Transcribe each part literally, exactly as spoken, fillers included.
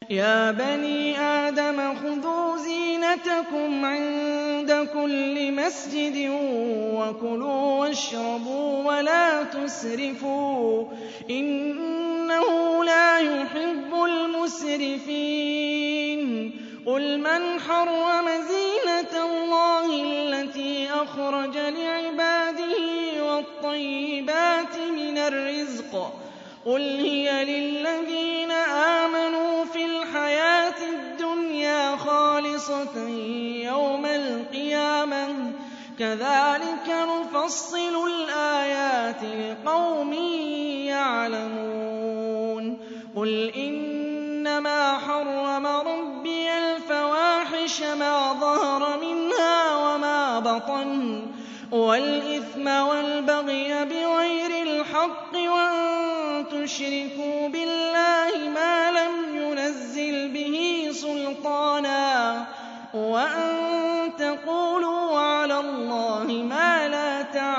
يَا بَنِي آدَمَ خُذُوا زِينَتَكُمْ عِندَ كُلِّ مَسْجِدٍ وَكُلُوا وَاشْرَبُوا وَلَا تُسْرِفُوا ۚ إِنَّهُ لَا يُحِبُّ الْمُسْرِفِينَ قُلْ مَنْ حَرَّمَ زِينَةَ اللَّهِ الَّتِي أَخْرَجَ لِعِبَادِهِ وَالطَّيِّبَاتِ مِنَ الرِّزْقِ ۚ قُلْ هِيَ لِلَّذِينَ آمَنُوا فِي الْحَيَاةِ الدُّنْيَا خَالِصَةً يَوْمَ الْقِيَامَةِ ۗ كَذَٰلِكَ نُفَصِّلُ الْآيَاتِ لِقَوْمٍ يَعْلَمُونَ قُلْ إِنَّمَا حَرَّمَ رَبِّيَ الْفَوَاحِشَ مَا ظَهَرَ مِنْهَا وَمَا بَطَنَ وَالْإِثْمَ وَالْبَغْيَ بِغَيْرِ الْحَقِّ وَأَن تُشْرِكُوا بِاللَّهِ مَا لَمْ يُنَزِّلْ بِهِ سُلْطَانًا وَأَن تَقُولُوا عَلَى اللَّهِ مَا لَا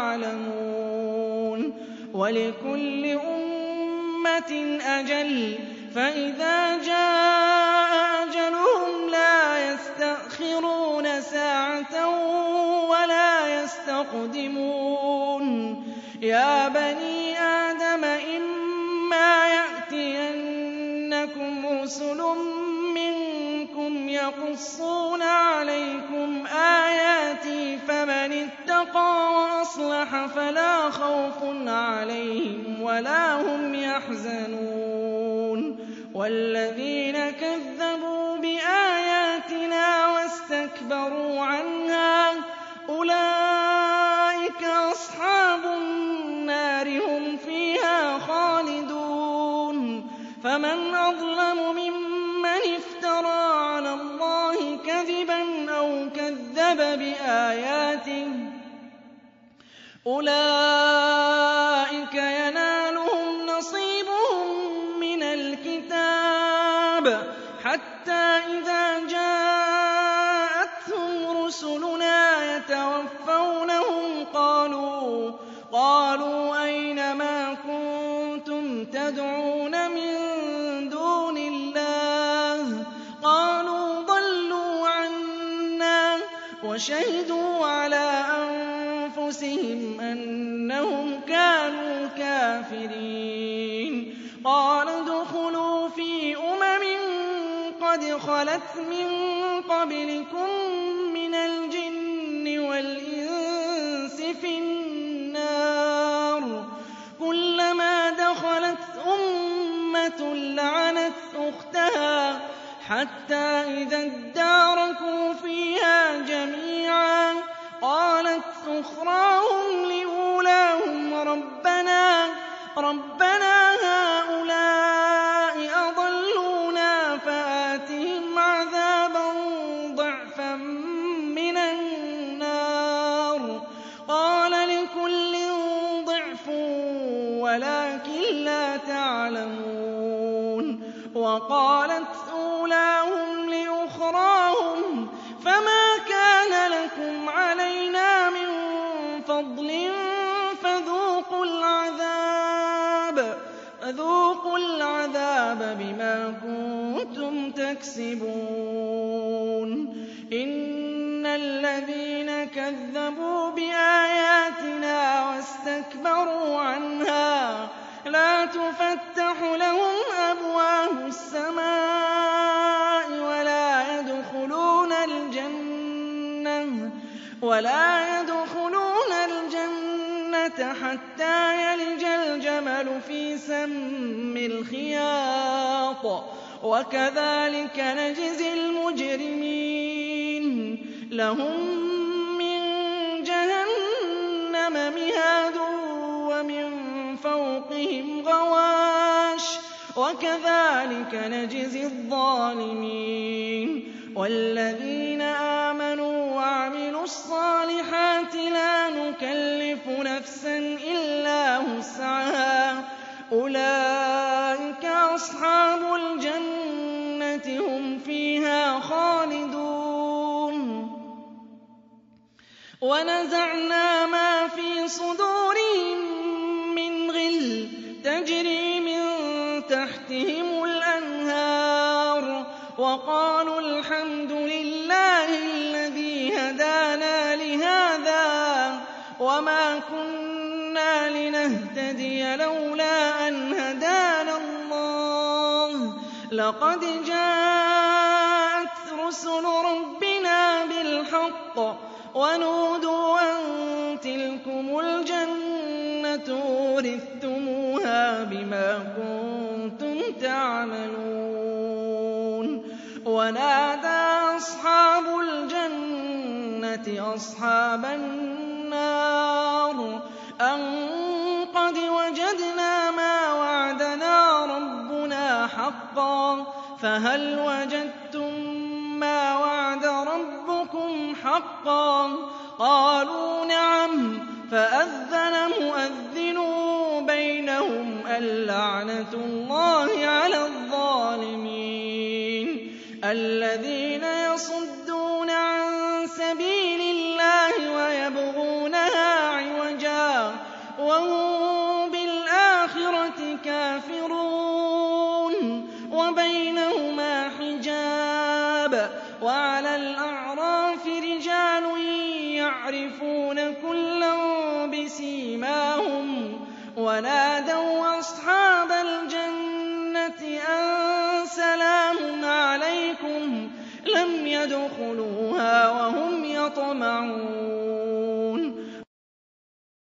تَعْلَمُونَ وَلِكُلِّ أُمَّةٍ أَجَلٌ فَإِذَا جَاءَ أَجَلُهُمْ لَا يَسْتَأْخِرُونَ سَاعَةً وَلَا يَسْتَقْدِمُونَ يَا بَنِي آدَمَ إِمَّا يَأْتِيَنَّكُمْ رُسُلٌ مِّنكُمْ يَقُصُّونَ عَلَيْكُمْ آيَاتِي فَمَنِ اتَّقَىٰ وَأَصْلَحَ فَلَا خَوْفٌ عَلَيْهِمْ وَلَا هُمْ يَحْزَنُونَ وَالَّذِينَ كَذَّبُوا بِآيَاتِنَا وَاسْتَكْبَرُوا عَنْهَا أُولَٰئِكَ أَصْحَابُ النَّارِ ۖ هُمْ فِيهَا خَالِدُونَ فَمَنْ أَظْلَمُ مِمَّنِ افْتَرَىٰ عَلَى اللَّهِ كَذِبًا أَوْ كَذَّبَ بِآيَاتِهِ ۚ أُولَٰئِكَ يَنَالُهُمْ نَصِيبُهُم مِّنَ الْكِتَابِ حَتَّىٰ إِذَا جَاءَتْهُمْ رُسُلُنَا يَتَوَفَّوْنَهُمْ قَالُوا أَيْنَ مَا كُنتُمْ تَدْعُونَ مِن دُونِ اللَّهِ ۖ قَالُوا ضَلُّوا عَنَّا وَشَهِدُوا عَلَىٰ أَنفُسِهِمْ أَنَّهُمْ كَانُوا كَافِرِينَ قَالَ ادْخُلُوا فِي أُمَمٍ قَدْ خَلَتْ مِن قَبْلِكُم مِّنَ الْجِنِّ وَالْإِنسِ فِي النَّارِ كُلَّمَا دَخَلَتْ أُمَّةٌ لَّعَنَتْ أُخْتَهَا حَتَّىٰ إِذَا ادَّارَكُوا فِيهَا جَمِيعًا قَالَتْ أُخْرَاهُمْ لِأُولَاهُمْ رَبَّنَا هَٰؤُلَاءِ أَضَلُّونَا فَآتِهِمْ عَذَابًا ضِعْفًا مِّنَ النَّارِ ۖ قَالَ لِكُلٍّ ضِعْفٌ وَلَٰكِن لَّا تَعْلَمُونَ وَقَالَتْ أُولَاهُمْ لِأُخْرَاهُمْ فَمَا كَانَ لَكُمْ عَلَيْنَا مِن فَضْلٍ فَذُوقُوا الْعَذَابَ بِمَا كُنتُمْ تَكْسِبُونَ إِنَّ الَّذِينَ كَذَّبُوا بِآيَاتِنَا وَاسْتَكْبَرُوا عَنْهَا لَا تُفَتَّحُ لَهُمْ أَبْوَابُ السَّمَاءِ وَلَا يَدْخُلُونَ الْجَنَّةَ حَتَّىٰ يَلِجَ الْجَمَلُ فِي سَمِّ الْخِيَاطِ ۚ وَكَذَٰلِكَ نَجْزِي الْمُجْرِمِينَ لَهُم مِّن جَهَنَّمَ مِهَادٌ وَمِن فَوْقِهِمْ غَوَاشٍ ۚ وَكَذَٰلِكَ نَجْزِي الظَّالِمِينَ وَالَّذِينَ آمَنُوا وَعَمِلُوا الصَّالِحَاتِ لَا نُكَلِّفُ نَفْسًا إِلَّا وُسْعَهَا ۚ أُولَٰئِكَ أَصْحَابُ الْجَنَّةِ ۖ هُمْ فِيهَا خَالِدُونَ وَنَزَعْنَا مَا فِي صُدُورِهِم مِّنْ غِلٍّ تَجْرِي مِن تَحْتِهِمُ الْأَنْهَارُ وقالوا الحمد لله الذي هدانا لهذا وما كنا لنهتدي لولا أن هدانا الله لقد جاءت رسل ربنا بالحق ونودوا أن تلكم الجنة أورثتموها بما كنتم تعملون ونادى أصحاب الجنة أصحاب النار أن قد وجدنا ما وعدنا ربنا حقا فهل وجدتم ما وعد ربكم حقا قالوا نعم فأذن مؤذن بينهم اللعنة الله على الظالمين الذين يصدون عن سبيل الله ويبغونها عوجا وهم بالآخرة كافرون وبينهما حجاب وعلى الأعراف رجال يعرفون كلا بسيماهم ونادوا أصحاب الجنة أن سلام عليكم لم يدخلوها وهم يطمعون